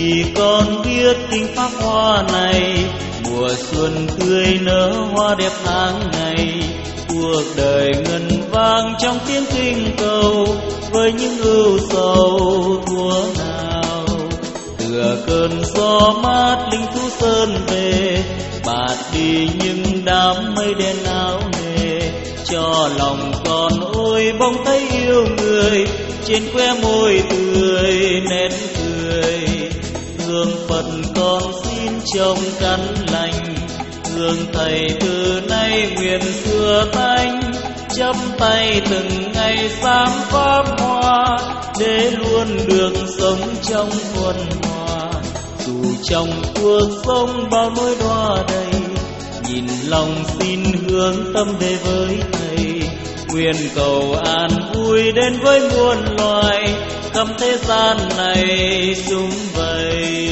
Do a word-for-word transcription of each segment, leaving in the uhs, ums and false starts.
khi con biết kinh pháp hoa này, mùa xuân tươi nở hoa đẹp tháng ngày, cuộc đời ngân vang trong tiếng kinh cầu, với những ưu sầu thua nào. Tựa cơn gió mát linh thú sơn về, bạt đi những đám mây đen áo nề, cho lòng con ôi bỗng thấy yêu người, trên khóe môi tươi nét cười. Hương Phật con xin trông căn lành, hương Thầy từ nay nguyện xưa tanh, chắp tay từng ngày sáng pháp hoa, để luôn được sống trong thuần hòa. Dù trong cuộc sống bao nỗi đọa đầy, nhìn lòng xin hướng tâm về với Thầy, nguyện cầu an vui đến với muôn loài, khắp thế gian này sum vầy.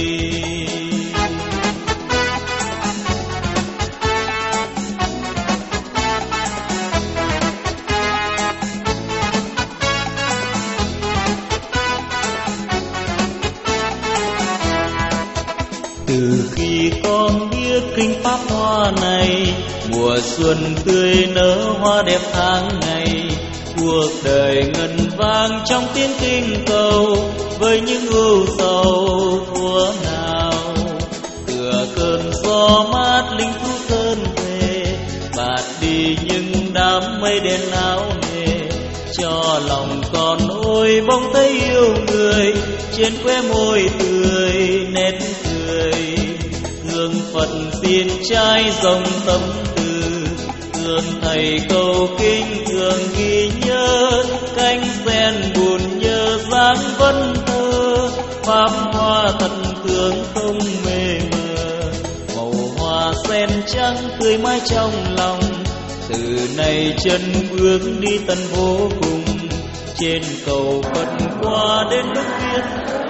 Từ khi con biết kinh pháp hoa này, mùa xuân tươi nở hoa đẹp tháng ngày, cuộc đời ngân vang trong tiếng kinh cầu, với những ưu sầu thua nào. Tựa cơn gió mát linh thú sơn về, bạt đi những đám mây đen áo nề, cho lòng con ôi bỗng thấy yêu người, trên khóe môi tươi nét cười. Hương Phật xin trai dòng tâm từ, hương Thầy cầu kinh thường ghi nhớ, cánh sen buồn nhớ dáng vân thơ, pháp hoa thần tướng không mê mờ. Màu hoa sen trắng tươi mãi trong lòng, từ nay chân bước đi tận vô cùng, trên cầu Phật qua đến nước Việt.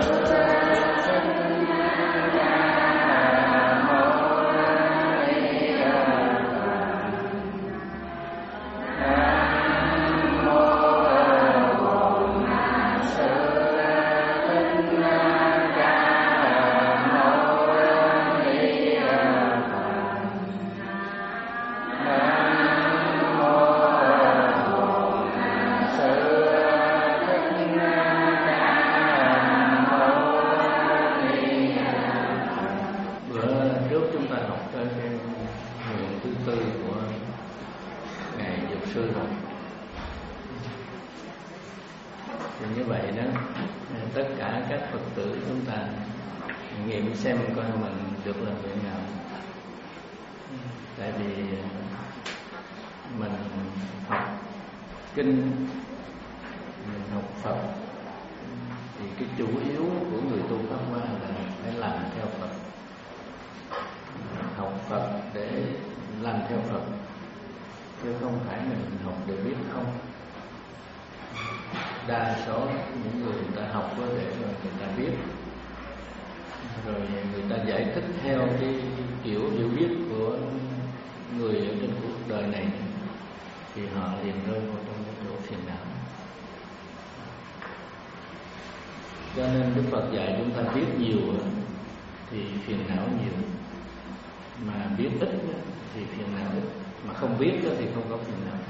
Như vậy đó, tất cả các Phật tử chúng ta nghiệm xem coi mình được là nguyện nào. Tại vì mình học kinh, mình học Phật, thì cái chủ yếu của người tu Pháp Hoa là phải làm theo Phật. Học Phật để làm theo Phật, chứ không phải mình học để biết không. Đa số những người ta học có để rồi người ta biết, rồi người ta giải thích theo cái kiểu hiểu biết của người ở trên cuộc đời này, thì họ liền rơi vào trong cái chỗ phiền não. Cho nên Đức Phật dạy chúng ta biết nhiều thì phiền não nhiều, mà biết ít thì phiền não ít, mà không biết thì không có phiền não.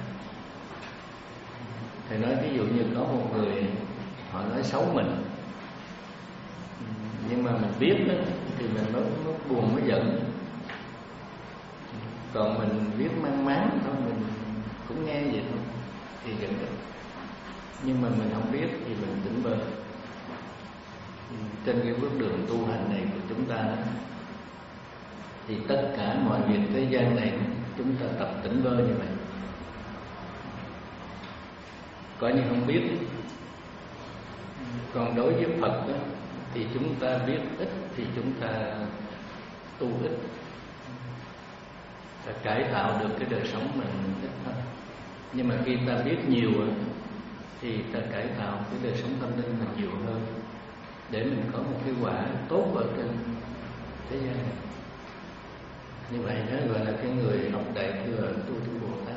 Thầy nói ví dụ như có một người họ nói xấu mình, nhưng mà mình biết đó, thì mình mới, mới buồn mới giận. Còn mình biết mang máng thôi, mình cũng nghe vậy thôi thì giận được. Nhưng mà mình không biết thì mình tỉnh bơ. Trên cái bước đường tu hành này của chúng ta, thì tất cả mọi việc thế gian này chúng ta tập tỉnh bơ như vậy. Coi như không biết. Còn đối với Phật đó, thì chúng ta biết ít thì chúng ta tu ít, ta cải tạo được cái đời sống mình ít thôi. Nhưng mà khi ta biết nhiều thì ta cải tạo cái đời sống tâm linh mình nhiều hơn, để mình có một cái quả tốt ở trên thế gian này. Như vậy đó gọi là cái người học Đại Thừa tu tu Bồ Tát.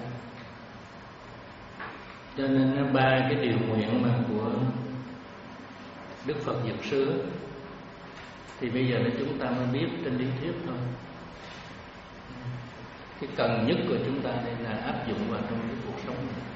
Cho nên ba cái điều nguyện mà của Đức Phật Dược Sư thì bây giờ là chúng ta mới biết trên lý thuyết thôi. Cái cần nhất của chúng ta đây là áp dụng vào trong cái cuộc sống này.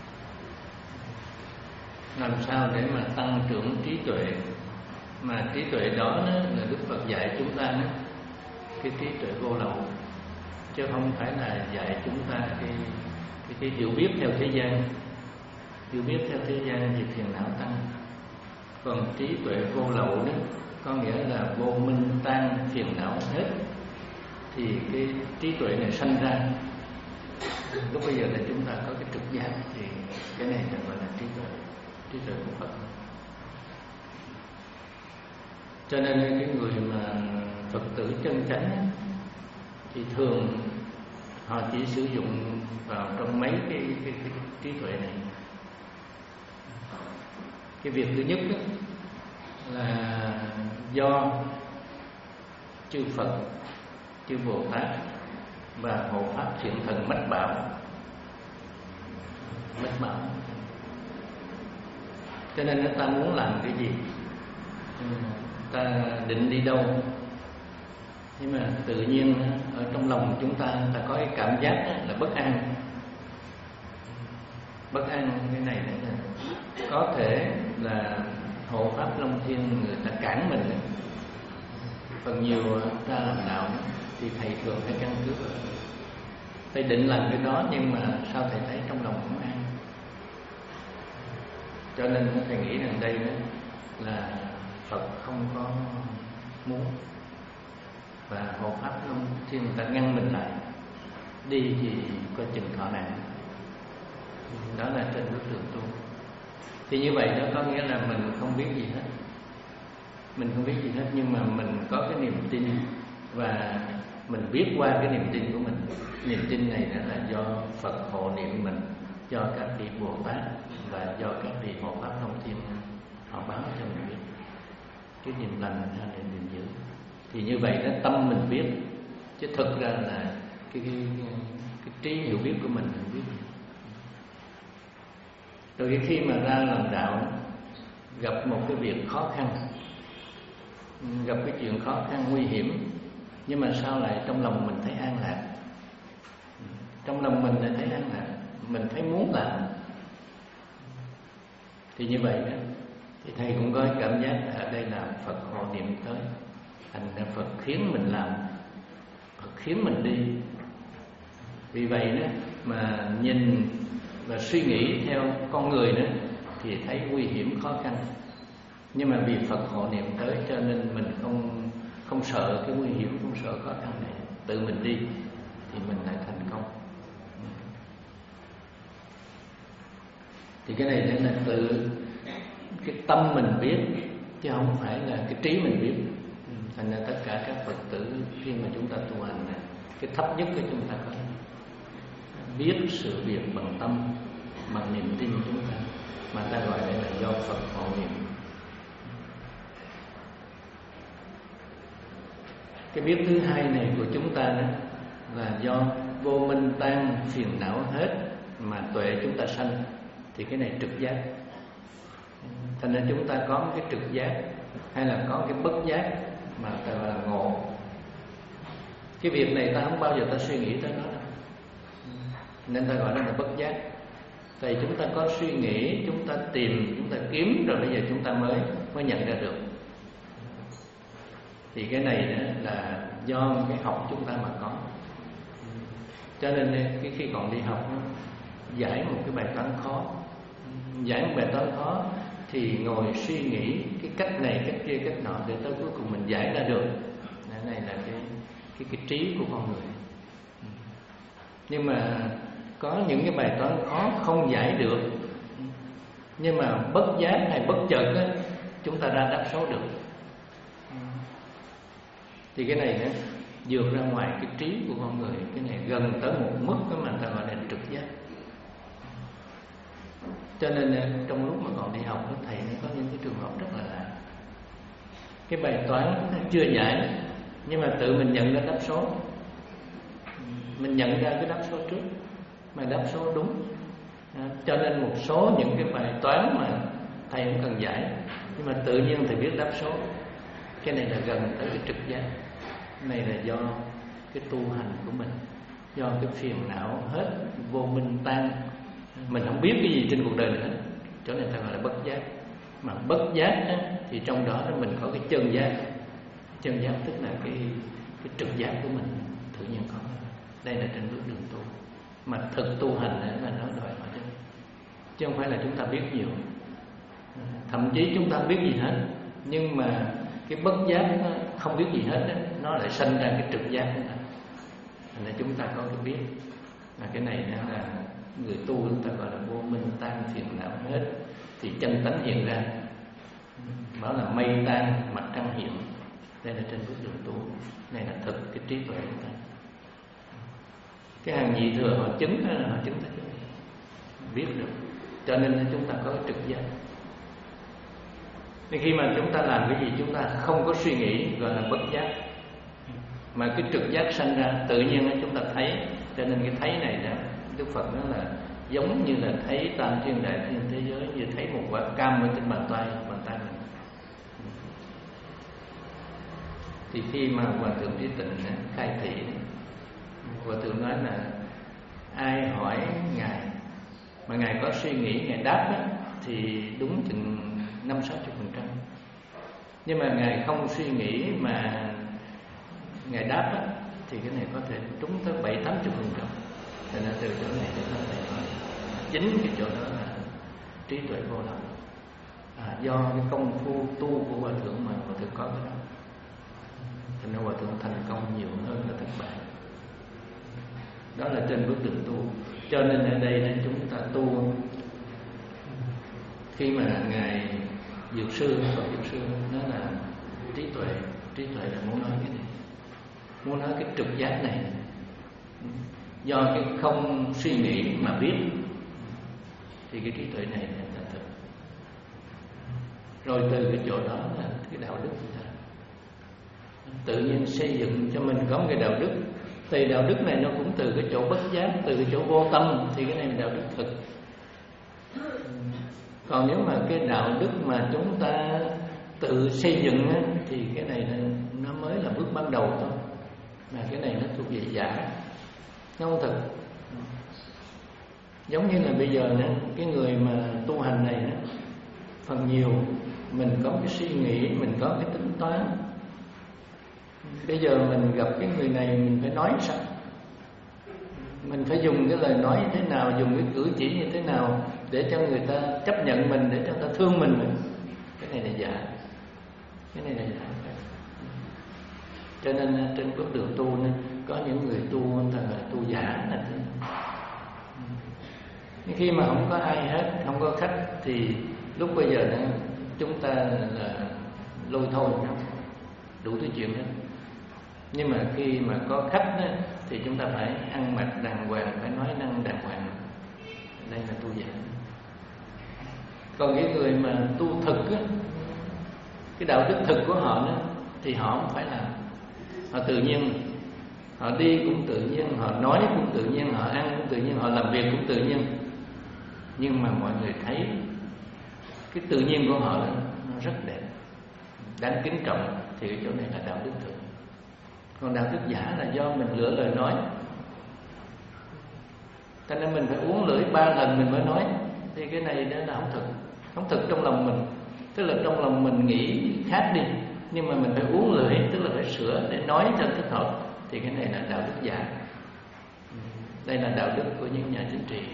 Làm sao để mà tăng trưởng trí tuệ, mà trí tuệ đó, đó là Đức Phật dạy chúng ta đó, cái trí tuệ vô lậu, chứ không phải là dạy chúng ta cái, cái, cái hiểu biết theo thế gian. Hiểu biết theo thế gian thì phiền não tăng. Còn trí tuệ vô lậu đó có nghĩa là vô minh tan phiền não hết, thì cái trí tuệ này sanh ra. Lúc bây giờ là chúng ta có cái trực giác, thì cái này là gọi là trí tuệ, trí tuệ của Phật. Cho nên cái người mà Phật tử chân chánh thì thường họ chỉ sử dụng vào trong mấy cái, cái, cái trí tuệ này. Cái việc thứ nhất đó là do chư Phật, chư Bồ Tát và hộ pháp thiện thần mách bảo, mách bảo. Cho nên người ta muốn làm cái gì, ta định đi đâu, nhưng mà tự nhiên ở trong lòng chúng ta ta có cái cảm giác là bất an. Bất an cái này là có thể là hộ pháp Long Thiên người ta cản mình. Phần nhiều ta làm đạo thì thầy thường phải căn cứ vào thầy định làm cái đó, nhưng mà sao thầy thấy trong lòng không an. Cho nên thầy nghĩ rằng đây đó là Phật không có muốn, và hộ pháp Long Thiên người ta ngăn mình lại, đi thì coi chừng thọ nạn. Đó là trên bước đường tu. Thì như vậy đó có nghĩa là mình không biết gì hết, mình không biết gì hết, nhưng mà mình có cái niềm tin, và mình biết qua cái niềm tin của mình. Niềm tin này đó là do Phật hộ niệm mình, do các vị Bồ Tát và do các vị hộ pháp Long Thiên họ báo cho mình biết cái niềm lành hay là niềm dữ. Thì như vậy đó tâm mình biết, chứ thực ra là cái, cái, cái, cái trí hiểu biết của mình mình biết. Rồi cái khi mà ra làm đạo, gặp một cái việc khó khăn, gặp cái chuyện khó khăn nguy hiểm, nhưng mà sao lại trong lòng mình thấy an lạc, trong lòng mình lại thấy an lạc, mình thấy muốn làm. Thì như vậy đó, thì thầy cũng có cảm giác ở đây là Phật hộ niệm tới, thành ra Phật khiến mình làm, Phật khiến mình đi. Vì vậy đó mà nhìn và suy nghĩ theo con người nữa thì thấy nguy hiểm khó khăn, nhưng mà vì Phật hộ niệm tới cho nên mình không không sợ cái nguy hiểm, không sợ khó khăn này, tự mình đi thì mình lại thành công. Thì cái này nên là tự cái tâm mình biết, chứ không phải là cái trí mình biết. Thành ra tất cả các Phật tử khi mà chúng ta tu hành này, cái thấp nhất của chúng ta có biết sự việc bằng tâm, bằng niềm tin chúng ta, mà ta gọi đây là do Phật hộ niệm. Cái biết thứ hai này của chúng ta đó là do vô minh tan phiền não hết mà tuệ chúng ta sanh, thì cái này trực giác. Thành ra chúng ta có một cái trực giác hay là có cái bất giác mà ta gọi là ngộ. Cái việc này ta không bao giờ ta suy nghĩ tới nó đâu, nên ta gọi nó là bất giác. Tại chúng ta có suy nghĩ, chúng ta tìm, chúng ta kiếm, rồi bây giờ chúng ta mới mới nhận ra được. Thì cái này đó là do cái học chúng ta mà có. Cho nên cái khi còn đi học, giải một cái bài toán khó, giải một bài toán khó thì ngồi suy nghĩ cái cách này, cách kia, cách nọ, để tới cuối cùng mình giải ra được. Cái này là cái cái cái trí của con người. Nhưng mà có những cái bài toán khó không giải được, nhưng mà bất giác hay bất chợt á, chúng ta ra đáp số được. Thì cái này đó, vượt ra ngoài cái trí của con người, cái này gần tới một mức đó mà ta gọi là trực giác. Cho nên trong lúc mà còn đi học đó, thầy có những cái trường hợp rất là lạ. Cái bài toán chưa giải, nhưng mà tự mình nhận ra đáp số, mình nhận ra cái đáp số trước, mà đáp số đúng. Cho nên một số những cái bài toán mà thầy không cần giải, nhưng mà tự nhiên thầy biết đáp số. Cái này là gần tới cái trực giác. Cái này là do cái tu hành của mình, do cái phiền não hết vô minh tan. Mình không biết cái gì trên cuộc đời này hết, chỗ này ta gọi là bất giác. Mà bất giác á, thì trong đó mình có cái chân giác. Chân giác tức là cái cái trực giác của mình tự nhiên có. Đây là trên bước đường tu. Mà thực tu hành là nó đòi hỏi đấy, chứ không phải là chúng ta biết nhiều. Thậm chí chúng ta biết gì hết, nhưng mà cái bất giác nó không biết gì hết đó, nó lại sinh ra cái trực giác nữa. Thành ra chúng ta có cái biết. Mà cái này nó là người tu chúng ta gọi là vô minh tan phiền não hết, thì chân tánh hiện ra. Đó là mây tan mặt trăng hiện. Đây là trên bước đường tu. Này là thực cái trí tuệ của ta. Cái hàng nhị thừa họ chứng là họ chứng tới cái này, biết được. Cho nên chúng ta có cái trực giác. Nên khi mà chúng ta làm cái gì chúng ta không có suy nghĩ, gọi là bất giác. Mà cái trực giác sanh ra tự nhiên chúng ta thấy. Cho nên cái thấy này đó, Đức Phật nói là giống như là thấy tam thiên đại thiên thế giới, như thấy một quả cam ở trên bàn tay bàn tay mình. Thì khi mà Hòa Thượng Trí Tịnh khai thị, Hòa Thượng nói là ai hỏi Ngài mà Ngài có suy nghĩ, Ngài đáp đó, thì đúng chừng năm sáu chục phần trăm. Nhưng mà Ngài không suy nghĩ mà Ngài đáp đó, thì cái này có thể trúng tới bảy tám chục phần trăm. Thành ra từ chỗ này chúng ta phải nói chính cái chỗ đó là trí tuệ vô lậu. À, do cái công phu tu của Hòa Thượng mà Hòa Thượng có cái đó. Thành ra Hòa Thượng thành công nhiều hơn là thất bại. Đó là trên bước đường tu. Cho nên ở đây nên chúng ta tu. Khi mà Ngài Dược Sư, Phật Dược Sư nói là trí tuệ, trí tuệ là muốn nói cái gì? Muốn nói cái trực giác này. Do cái không suy nghĩ mà biết, thì cái trí tuệ này là thật thực. Rồi từ cái chỗ đó là cái đạo đức của ta tự nhiên xây dựng cho mình có một cái đạo đức. Thì đạo đức này nó cũng từ cái chỗ bất giác, từ cái chỗ vô tâm, thì cái này là đạo đức thực. Còn nếu mà cái đạo đức mà chúng ta tự xây dựng á, thì cái này nó mới là bước ban đầu thôi. Mà cái này nó thuộc về giả, nó không thực. Giống như là bây giờ nữa, cái người mà tu hành này nữa, phần nhiều mình có cái suy nghĩ, mình có cái tính toán. Bây giờ mình gặp cái người này mình phải nói sao? Mình phải dùng cái lời nói như thế nào, dùng cái cử chỉ như thế nào để cho người ta chấp nhận mình, để cho người ta thương mình. Cái này là giả. Cái này là giả. Cho nên trên bước đường tu nên có những người tu người ta là tu giả là thế. Nhưng khi mà không có ai hết, không có khách, thì lúc bây giờ này, chúng ta là lôi thôi, đủ thứ chuyện hết. Nhưng mà khi mà có khách đó, thì chúng ta phải ăn mặc đàng hoàng, phải nói năng đàng hoàng. Đây là tu giả. Còn cái người mà tu thực á, cái đạo đức thực của họ đó, thì họ không phải làm. Họ tự nhiên, họ đi cũng tự nhiên, họ nói cũng tự nhiên, họ ăn cũng tự nhiên, họ làm việc cũng tự nhiên. Nhưng mà mọi người thấy cái tự nhiên của họ đó, nó rất đẹp, đáng kính trọng. Thì cái chỗ này là đạo đức thực. Còn đạo đức giả là do mình lựa lời nói. Cho nên mình phải uống lưỡi ba lần mình mới nói. Thì cái này đó là không thực. Không thực trong lòng mình. Tức là trong lòng mình nghĩ khác đi, nhưng mà mình phải uống lưỡi, tức là phải sửa để nói cho thích hợp. Thì cái này là đạo đức giả. Đây là đạo đức của những nhà chính trị.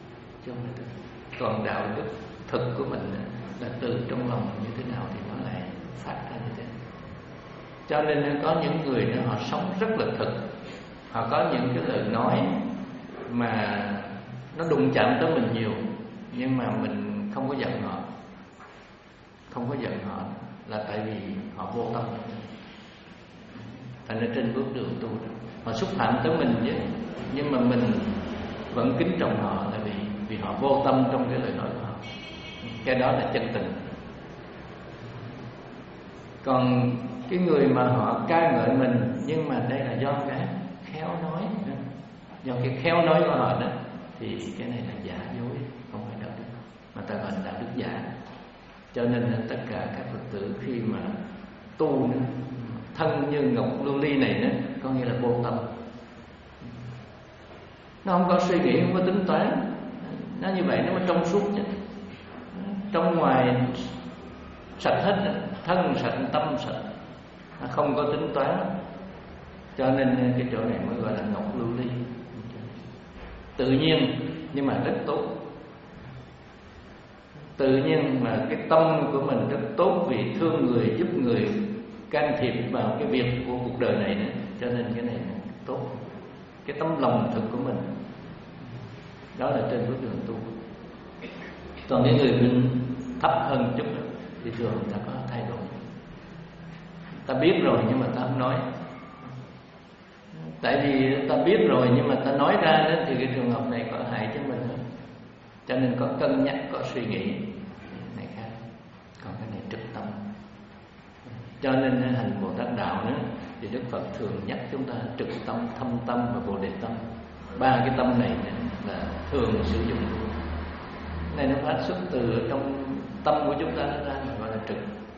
Còn đạo đức thực của mình là từ trong lòng như thế nào thì nó lại phát ra như thế. Cho nên có những người nữa họ sống rất là thực. Họ có những cái lời nói mà nó đụng chạm tới mình nhiều, nhưng mà mình không có giận họ. Không có giận họ là tại vì họ vô tâm. Thành ra trên bước đường tu họ xúc phạm tới mình chứ, nhưng mà mình vẫn kính trọng họ là vì vì họ vô tâm trong cái lời nói của họ. Cái đó là chân tình. Còn cái người mà họ ca ngợi mình, nhưng mà đây là do cái khéo nói, do cái khéo nói của họ đó, thì cái này là giả dối, không phải đạo đức, mà ta gọi là đạo đức giả. Cho nên là tất cả các Phật tử khi mà tu nữa. Thân như ngọc lưu ly này nữa có nghĩa là vô tâm, nó không có suy nghĩ, không có tính toán. Nó như vậy nó mới trong suốt chứ. Trong ngoài sạch hết, thân sạch, tâm sạch, nó không có tính toán. Cho nên cái chỗ này mới gọi là ngọc lưu ly. Tự nhiên nhưng mà rất tốt. Tự nhiên mà cái tâm của mình rất tốt, vì thương người, giúp người, can thiệp vào cái việc của cuộc đời này nữa. Cho nên cái này tốt. Cái tấm lòng thực của mình, đó là trên bước đường tu. Còn cái người mình thấp hơn chút thì thường người ta có thay đổi. Ta biết rồi nhưng mà ta không nói. Tại vì ta biết rồi nhưng mà ta nói ra đó, thì cái trường hợp này có hại cho mình hơn. Cho nên có cân nhắc, có suy nghĩ này khác. Còn cái này trực tâm. Cho nên hành Bồ Tát đạo nữa thì Đức Phật thường nhắc chúng ta trực tâm, thâm tâm và Bồ Đề tâm. Ba cái tâm này là thường sử dụng. Cái này nó phát xuất từ trong tâm của chúng ta, nó ra gọi là trực.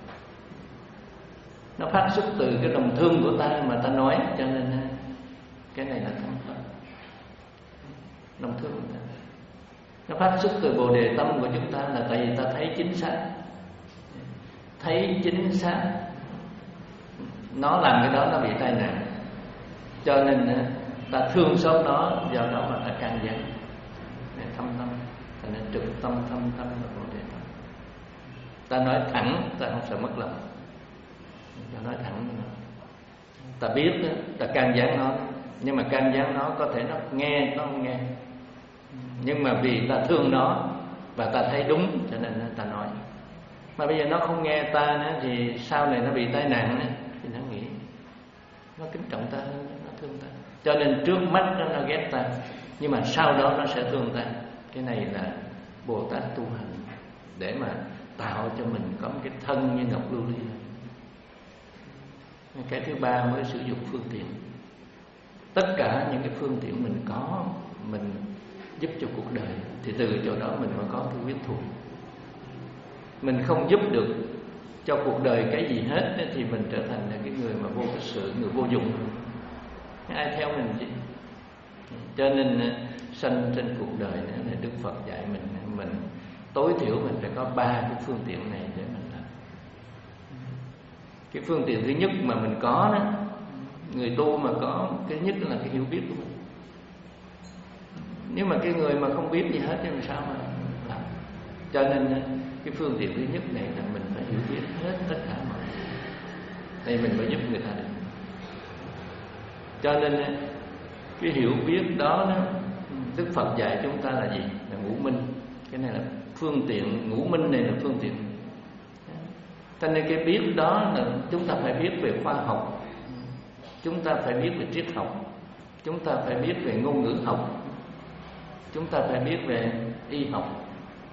Nó phát xuất từ cái lòng thương của ta mà ta nói. Cho nên cái này là thâm tâm, lòng thương của ta. Nó phát xuất từ Bồ Đề tâm của chúng ta là tại vì ta thấy chính xác. Thấy chính xác nó làm cái đó nó bị tai nạn, cho nên ta thương xót nó, do đó mà ta can gián. Thâm tâm, thành nên trực tâm, thâm tâm và Bồ Đề tâm. Ta nói thẳng, ta không sợ mất lòng. Ta nói thẳng, ta biết, ta can gián nó. Nhưng mà can gián nó có thể nó nghe, nó không nghe. Nhưng mà vì ta thương nó và ta thấy đúng, cho nên ta nói. Mà bây giờ nó không nghe ta nữa, thì sau này nó bị tai nạn nữa, thì nó nghĩ nó kính trọng ta hơn, nó thương ta. Cho nên trước mắt nó, nó ghét ta, nhưng mà sau đó nó sẽ thương ta. Cái này là Bồ Tát tu hành để mà tạo cho mình có một cái thân như ngọc lưu ly. Cái thứ ba mới sử dụng phương tiện. Tất cả những cái phương tiện mình có, mình giúp cho cuộc đời, thì từ chỗ đó mình mới có cái quyết thuộc. Mình không giúp được cho cuộc đời cái gì hết thì mình trở thành là cái người mà vô cái sự, người vô dụng. Ai theo mình chứ? Cho nên sanh trên cuộc đời này là Đức Phật dạy mình, mình tối thiểu mình phải có ba cái phương tiện này để mình làm. Cái phương tiện thứ nhất mà mình có đó, người tu mà có cái nhất là cái hiểu biết của mình. Nếu mà cái người mà không biết gì hết thì làm sao mà làm? Cho nên cái phương tiện thứ nhất này là mình phải hiểu biết hết tất cả mọi người, thì mình mới giúp người ta được. Cho nên cái hiểu biết đó, đó Đức Phật dạy chúng ta là gì? Là ngũ minh. Cái này là phương tiện, ngũ minh này là phương tiện. Cho nên cái biết đó là chúng ta phải biết về khoa học, chúng ta phải biết về triết học, chúng ta phải biết về ngôn ngữ học, chúng ta phải biết về y học.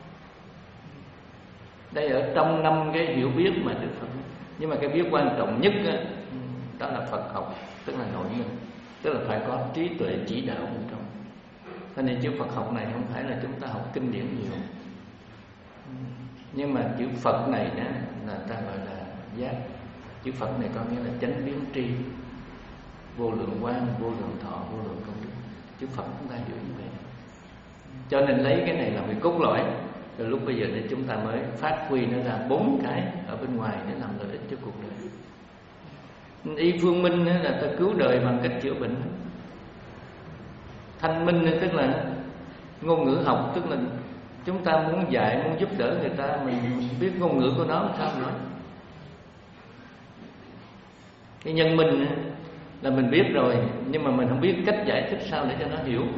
Đây ở trong năm cái hiểu biết mà Đức Phật. Nhưng mà cái biết quan trọng nhất đó, đó là Phật học, tức là nội minh, tức là phải có trí tuệ chỉ đạo bên trong. Cho nên chữ Phật học này không phải là chúng ta học kinh điển nhiều, nhưng mà chữ Phật này đó là ta gọi là giác. Chữ Phật này có nghĩa là chánh biến tri, vô lượng quang, vô lượng thọ, vô lượng công đức. Chữ Phật chúng ta hiểu như vậy. Cho nên lấy cái này làm cái cốt lõi. Rồi lúc bây giờ thì chúng ta mới phát huy nó ra bốn cái ở bên ngoài để làm lợi ích cho cuộc đời. Y phương minh là ta cứu đời bằng cách chữa bệnh. Thanh minh tức là ngôn ngữ học, tức là chúng ta muốn dạy, muốn giúp đỡ người ta, mình biết ngôn ngữ của nó sao nói. Cái nhân minh là mình biết rồi, nhưng mà mình không biết cách giải thích sao để cho nó hiểu.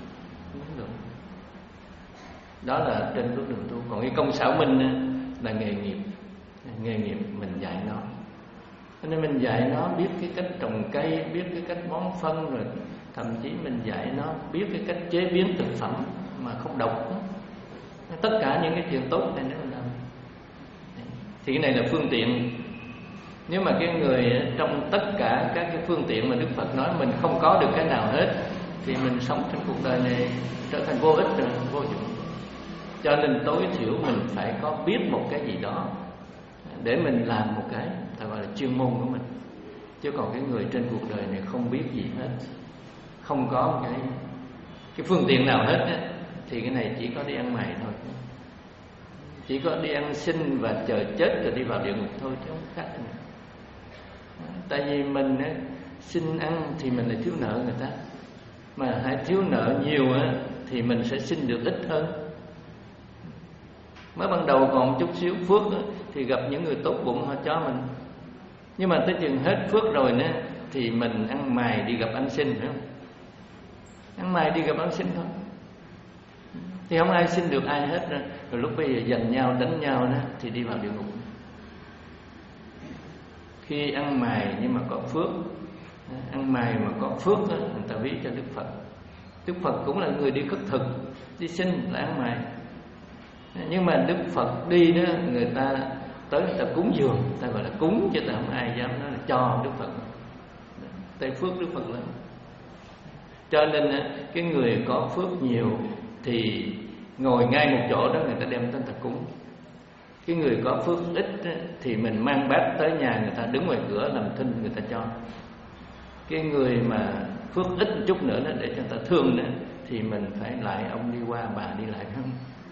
Đó là trên bước đường tu. Còn cái công xảo minh là nghề nghiệp. Nghề nghiệp mình dạy nó. Cho nên mình dạy nó biết cái cách trồng cây, biết cái cách bón phân, rồi thậm chí mình dạy nó biết cái cách chế biến thực phẩm mà không độc. Tất cả những cái chuyện tốt này nó làm. Thì cái này là phương tiện. Nếu mà cái người trong tất cả các cái phương tiện mà Đức Phật nói mình không có được cái nào hết, thì mình sống trên cuộc đời này trở thành vô ích rồi, vô dụng. Cho nên tối thiểu mình phải có biết một cái gì đó để mình làm một cái ta gọi là chuyên môn của mình. Chứ còn cái người trên cuộc đời này không biết gì hết, không có cái cái phương tiện nào hết á, thì cái này chỉ có đi ăn mày thôi, chỉ có đi ăn xin và chờ chết rồi đi vào địa ngục thôi, chứ không khác gì. Tại vì mình á, xin ăn thì mình lại thiếu nợ người ta, mà hãy thiếu nợ nhiều á, thì mình sẽ xin được ít hơn. Mới ban đầu còn chút xíu phước á, thì gặp những người tốt bụng họ cho mình. Nhưng mà tới chừng hết phước rồi nữa thì mình ăn mày đi gặp ăn xin, phải không? Ăn mày đi gặp ăn xin thôi, thì không ai xin được ai hết. Rồi, rồi lúc bây giờ giành nhau đánh nhau đó thì đi vào địa ngục. Khi ăn mày nhưng mà có phước, ăn mày mà có phước đó, người ta ví cho Đức Phật. Đức Phật cũng là người đi khất thực, đi xin là ăn mày. Nhưng mà Đức Phật đi đó, người ta tới người ta cúng dường, người ta gọi là cúng, chứ ta không ai dám nói là cho Đức Phật. Tại phước Đức Phật lớn. Cho nên cái người có phước nhiều thì ngồi ngay một chỗ đó người ta đem tới người ta cúng. Cái người có phước ít thì mình mang bát tới nhà người ta, đứng ngoài cửa làm thinh người ta cho. Cái người mà phước ít một chút nữa đó, để cho người ta thương nữa, thì mình phải lại ông đi qua bà đi lại không?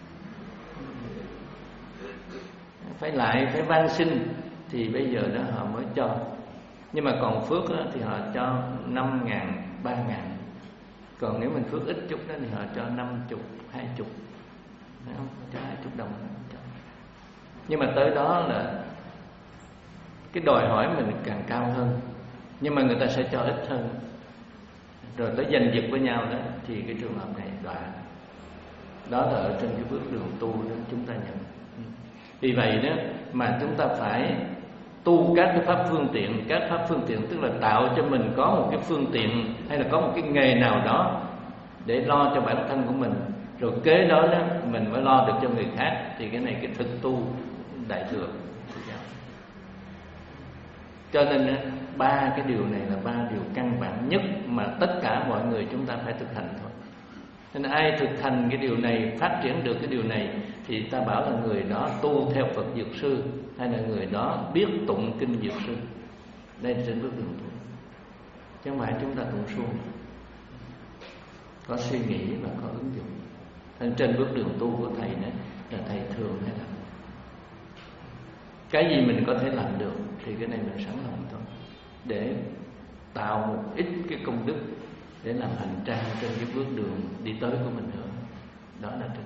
Phải lại, phải van xin thì bây giờ đó họ mới cho. Nhưng mà còn phước đó, thì họ cho năm ngàn, ba ngàn. Còn nếu mình phước ít chút đó thì họ cho năm chục, hai chục, cho hai chục đồng. Nhưng mà tới đó là cái đòi hỏi mình càng cao hơn, nhưng mà người ta sẽ cho ít hơn. Rồi tới giành giật với nhau đó thì cái trường hợp này đọa. Đó là ở trên cái bước đường tu đó chúng ta nhận. Vì vậy đó mà chúng ta phải tu các cái pháp phương tiện. Các pháp phương tiện tức là tạo cho mình có một cái phương tiện hay là có một cái nghề nào đó để lo cho bản thân của mình, rồi kế đó, đó mình mới lo được cho người khác. Thì cái này cái thực tu đại thừa. Cho nên ba cái điều này là ba điều căn bản nhất mà tất cả mọi người chúng ta phải thực hành thôi. Nên ai thực hành cái điều này, phát triển được cái điều này, thì ta bảo là người đó tu theo Phật Dược Sư, hay là người đó biết tụng kinh Dược Sư. Đây là trên bước đường tu, chứ không phải chúng ta tụng suông, có suy nghĩ và có ứng dụng. Nên trên bước đường tu của thầy này là thầy thường hay là cái gì mình có thể làm được thì cái này mình sẵn lòng thôi, để tạo một ít cái công đức để làm hành trang trên cái bước đường đi tới của mình nữa. Đó là trên.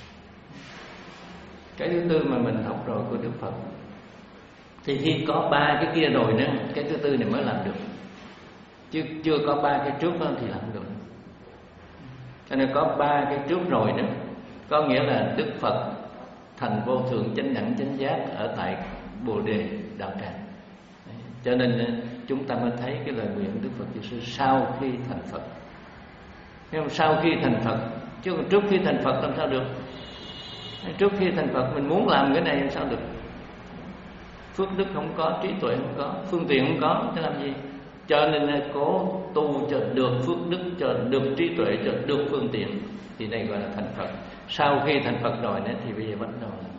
Cái thứ tư mà mình học rồi của Đức Phật, thì khi có ba cái kia rồi nữa, cái thứ tư này mới làm được. Chứ chưa có ba cái trước đó thì làm được. Cho nên có ba cái trước rồi nữa, có nghĩa là Đức Phật thành vô thượng chánh đẳng chánh giác ở tại Bồ Đề Đạo Tràng. Cho nên chúng ta mới thấy cái lời nguyện Đức Phật Dược Sư sau khi thành Phật. Nhưng mà sau khi thành Phật, chứ còn trước khi thành Phật làm sao được? Trước khi thành Phật mình muốn làm cái này làm sao được? Phước đức không có, trí tuệ không có, phương tiện không có, thế làm gì? Cho nên cố tu cho được phước đức, cho được trí tuệ, cho được phương tiện, thì đây gọi là thành Phật. Sau khi thành Phật rồi nữa thì bây giờ bắt đầu là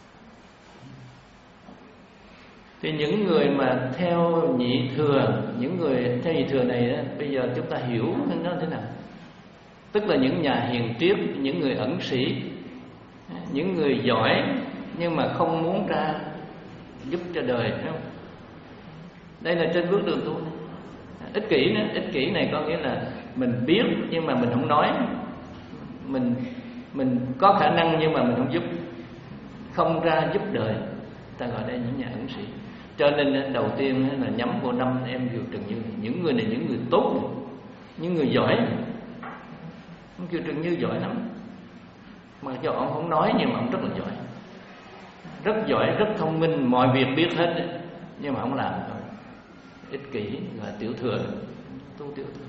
thì những người mà theo nhị thừa, những người theo nhị thừa này đó, bây giờ chúng ta hiểu nó thế nào? Tức là những nhà hiền triết, những người ẩn sĩ, những người giỏi nhưng mà không muốn ra giúp cho đời, phải không? Đây là trên bước đường tu. Ích kỷ nữa, ích kỷ này có nghĩa là mình biết nhưng mà mình không nói, mình mình có khả năng nhưng mà mình không giúp, không ra giúp đời, ta gọi đây những nhà ẩn sĩ. Cho nên đầu tiên là nhắm vào năm em Kiều Trần Như. Những người này những người tốt, những người giỏi. Kiều Trần Như giỏi lắm, mà cho ông không nói nhưng mà ông rất là giỏi, rất giỏi, rất thông minh, mọi việc biết hết đấy, nhưng mà không làm thôi. Ích kỷ là tiểu thừa, tu tiểu thừa.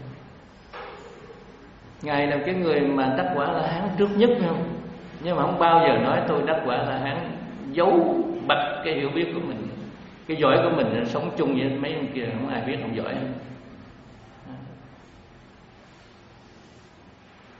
Ngài là cái người mà đắc quả La Hán trước nhất, không? Nhưng mà không bao giờ nói tôi đắc quả La Hán, giấu bạch cái hiểu biết của mình. Cái giỏi của mình sống chung với mấy ông kia, không ai biết ông giỏi.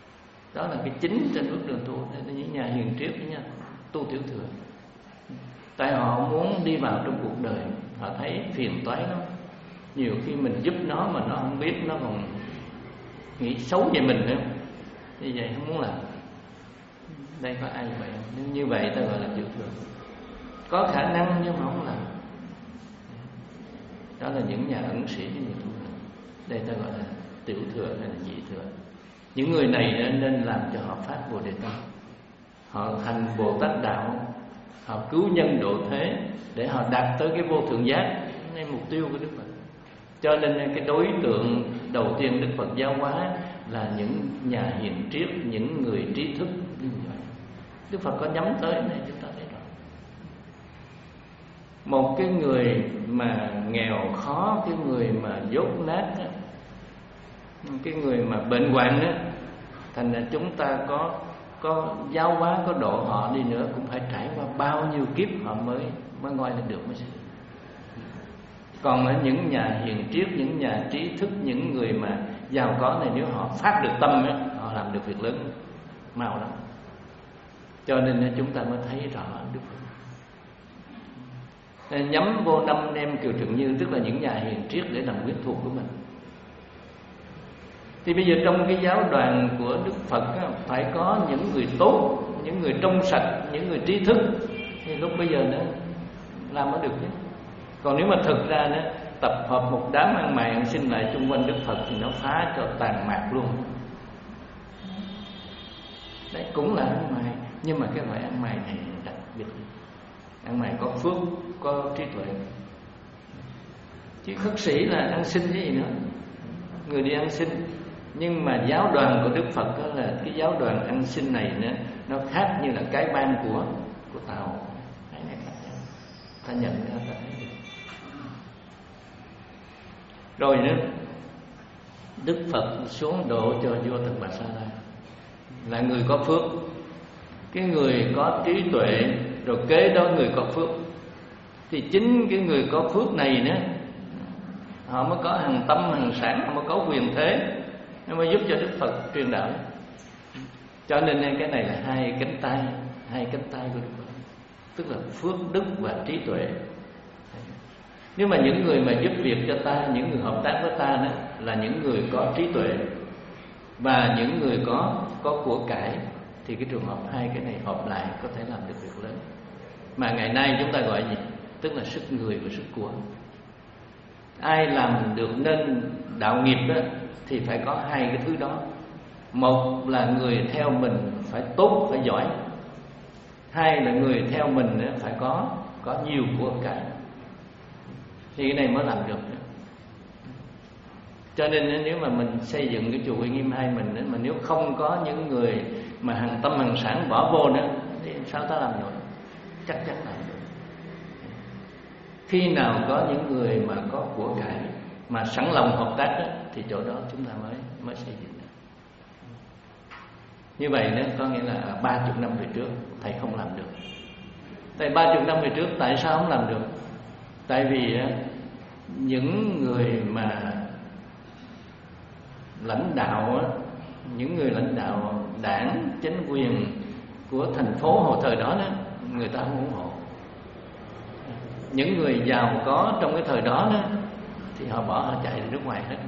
Đó là cái chính trên bước đường tu. Những nhà hiền triết nha, tu tiểu thừa. Tại họ muốn đi vào trong cuộc đời, họ thấy phiền toái lắm. Nhiều khi mình giúp nó mà nó không biết, nó còn nghĩ xấu về mình nữa. Như vậy không muốn làm. Đây có ai vậy không? Nếu như vậy ta gọi là tiểu thừa. Có khả năng nhưng mà không làm. Đó là những nhà ẩn sĩ với những tu hành. Đây ta gọi là tiểu thừa hay là nhị thừa. Những người này nên, nên làm cho họ phát Bồ Đề Tâm. Họ thành Bồ Tát Đạo, họ cứu nhân độ thế để họ đạt tới cái vô thượng giác. Đây là mục tiêu của Đức Phật. Cho nên cái đối tượng đầu tiên Đức Phật giáo hóa là những nhà hiền triết, những người trí thức như vậy. Đức Phật có nhắm tới này, chúng ta thấy rõ. Một cái người mà nghèo khó, cái người mà dốt nát, cái người mà bệnh hoạn đó, thành ra chúng ta có có giáo hóa, có độ họ đi nữa cũng phải trải qua bao nhiêu kiếp họ mới mới ngoi lên được mới sẽ được. Còn ở những nhà hiền triết, những nhà trí thức, những người mà giàu có này, nếu họ phát được tâm ấy, họ làm được việc lớn mau lắm. Cho nên chúng ta mới thấy rõ Đức Phật nhắm vô năm anh em Kiều Trượng Như, tức là những nhà hiền triết để làm quyến thuộc của mình. Thì bây giờ trong cái giáo đoàn của Đức Phật á, phải có những người tốt, những người trong sạch, những người trí thức, thì lúc bây giờ nó làm mới được chứ. Còn nếu mà thực ra nó tập hợp một đám ăn mày ăn xin lại chung quanh Đức Phật thì nó phá cho tàn mạc luôn. Đấy cũng là ăn mày, nhưng mà cái loại ăn mày này đặc biệt. Ăn mày có phước, có trí tuệ. Chứ khất sĩ là ăn xin cái gì nữa, người đi ăn xin. Nhưng mà giáo đoàn của Đức Phật đó là cái giáo đoàn ăn xin này nữa, nó khác như là cái ban của của Tàu. Cái này khác nhau. Ta nhận ra ta thấy được. Rồi nữa, Đức Phật xuống độ cho vua Tần Bà Sa La là người có phước. Cái người có trí tuệ, rồi kế đó người có phước. Thì chính cái người có phước này nữa, họ mới có hàng tâm, hàng sản, họ mới có quyền thế, nó mới giúp cho Đức Phật truyền đạo. Cho nên cái này là hai cánh tay, hai cánh tay của Đức Phật, tức là phước đức và trí tuệ. Nếu mà những người mà giúp việc cho ta, những người hợp tác với ta đó là những người có trí tuệ và những người có có của cải, thì cái trường hợp hai cái này hợp lại có thể làm được việc lớn. Mà ngày nay chúng ta gọi gì? Tức là sức người và sức của. Ai làm được nên đạo nghiệp đó, thì phải có hai cái thứ đó. Một là người theo mình phải tốt, phải giỏi. Hai là người theo mình phải có có nhiều của cải. Thì cái này mới làm được. Cho nên nếu mà mình xây dựng cái chùa Uy Nghiêm hai mình đó, mà nếu không có những người mà hàng tâm hàng sản bỏ vô nữa thì sao ta làm nổi? Chắc chắn làm được. Khi nào có những người mà có của cải mà sẵn lòng hợp tác đó, thì chỗ đó chúng ta mới mới xây dựng được. Như vậy đó có nghĩa là ba chục năm về trước thầy không làm được. Tại ba chục năm về trước tại sao không làm được? Tại vì những người mà lãnh đạo, những người lãnh đạo đảng, chính quyền của thành phố hồi thời đó, đó người ta không ủng hộ. Những người giàu có trong cái thời đó, đó thì họ bỏ, họ chạy ra nước ngoài hết.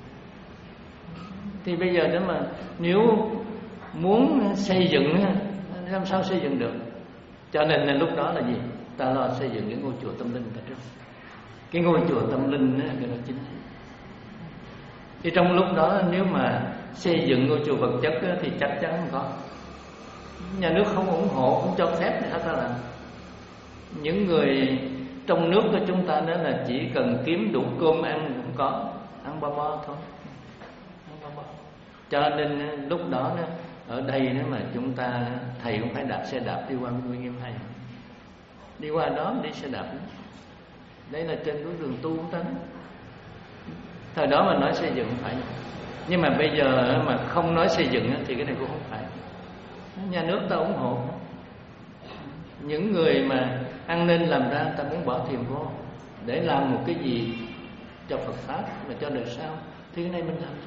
Thì bây giờ đó mà nếu muốn xây dựng, làm sao xây dựng được? Cho nên là lúc đó là gì? Ta lo xây dựng cái ngôi chùa tâm linh ta trước. Cái ngôi chùa tâm linh đó, cái đó chính. Thì trong lúc đó nếu mà xây dựng ngôi chùa vật chất đó, thì chắc chắn không có. Nhà nước không ủng hộ, không cho phép thì ta làm. Những người trong nước của chúng ta đó là chỉ cần kiếm đủ cơm ăn cũng có, ăn bo bo thôi, ăn bo bo. Cho nên lúc đó, đó ở đây nếu mà chúng ta, thầy cũng phải đạp xe đạp đi qua Uy Nghiêm hai, đi qua đó đi xe đạp. Đây là trên cái đường tu của ta đó. Thời đó mà nói xây dựng không phải, nhưng mà bây giờ mà không nói xây dựng thì cái này cũng không phải. Nhà nước ta ủng hộ. Những người mà ăn nên làm ra, ta muốn bỏ tiền vô để làm một cái gì cho Phật pháp mà cho đời sau, thì cái này mình làm.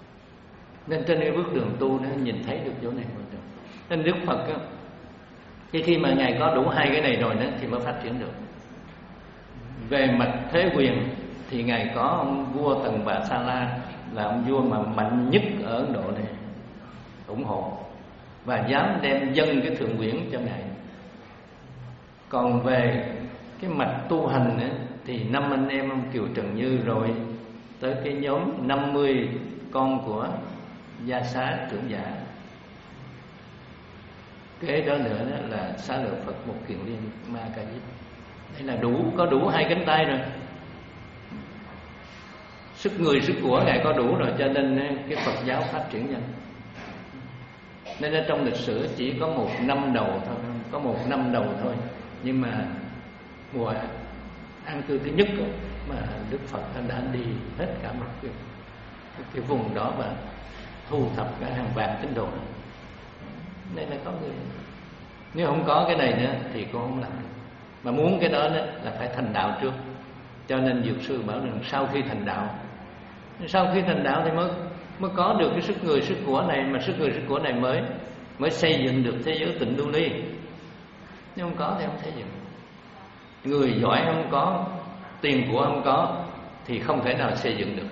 Nên trên cái bước đường tu nó nhìn thấy được chỗ này mình được. Nên Đức Phật Cái khi mà Ngài có đủ hai cái này rồi đó thì mới phát triển được. Về mặt thế quyền thì Ngài có ông vua Tần Bà Sa La, là ông vua mà mạnh nhất ở Ấn Độ này, ủng hộ và dám đem dâng cái thượng quyển cho Ngài. Còn về cái mặt tu hành ấy, thì năm anh em ông Kiều Trần Như rồi tới cái nhóm năm mươi con của Gia Xá trưởng giả. Kế đó nữa đó là Xá Lợi Phật Một Kiền Liên Ma Ca Diếp. Đây là đủ, có đủ hai cánh tay rồi. Sức người sức của Ngài có đủ rồi, cho nên cái Phật giáo phát triển nhanh. Nên ở trong lịch sử chỉ có một năm đầu thôi, có một năm đầu thôi. Nhưng mà mùa an cư thứ nhất đó, mà Đức Phật đã đi hết cả một cái, cái vùng đó và thu thập cả hàng vạn tín đồ. Nên là có người, nếu không có cái này nữa thì cũng không làm được. Mà muốn cái đó, đó là phải thành đạo trước. Cho nên Dược Sư bảo rằng sau khi thành đạo, sau khi thành đạo thì mới mới có được cái sức người sức của này, mà sức người sức của này mới mới xây dựng được thế giới tịnh lưu ly. Nếu không có thì không xây dựng. Người giỏi không có, tiền của không có thì không thể nào xây dựng được.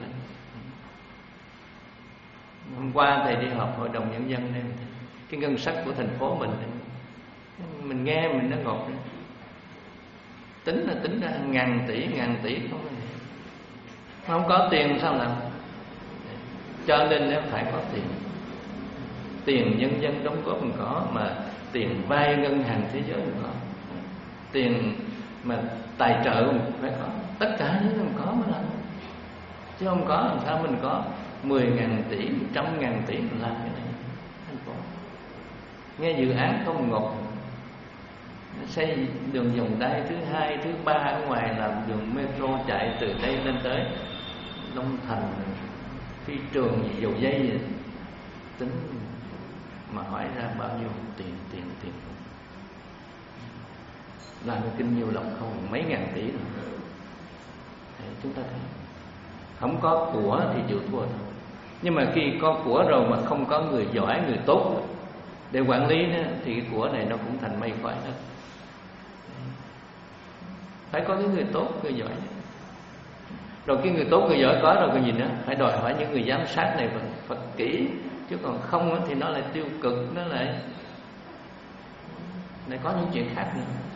Hôm qua thầy đi họp hội đồng nhân dân nên cái ngân sách của thành phố mình, mình nghe mình nó ngột. Tính là tính ra ngàn tỷ, ngàn tỷ không, không có tiền sao làm? Cho nên phải có tiền. Tiền nhân dân đóng góp mình có, mà tiền vay ngân hàng thế giới mình có, tiền mà tài trợ mình phải có. Tất cả những mình có mới làm. Chứ không có làm sao mình có mười ngàn tỷ, một trăm ngàn tỷ mình làm cái này. Thành phố nghe dự án không ngột, xây đường vòng đai thứ hai, thứ ba ở ngoài, làm đường metro chạy từ đây lên tới Long Thành, phi trường gì, dầu dây gì. Tính mà hỏi ra bao nhiêu tiền, tiền, tiền. Làm cái kinh nhiều lộc không, mấy ngàn tỷ rồi. Thì chúng ta thấy không có của thì chịu thua thôi. Nhưng mà khi có của rồi mà không có người giỏi, người tốt để quản lý đó, thì cái của này nó cũng thành mây khói hết. Phải có cái người tốt, người giỏi. Rồi cái người tốt, người giỏi có rồi còn gì nữa. Phải đòi hỏi những người giám sát này Phật, Phật kỹ. Chứ còn không thì nó lại tiêu cực, nó lại lại có những chuyện khác nữa.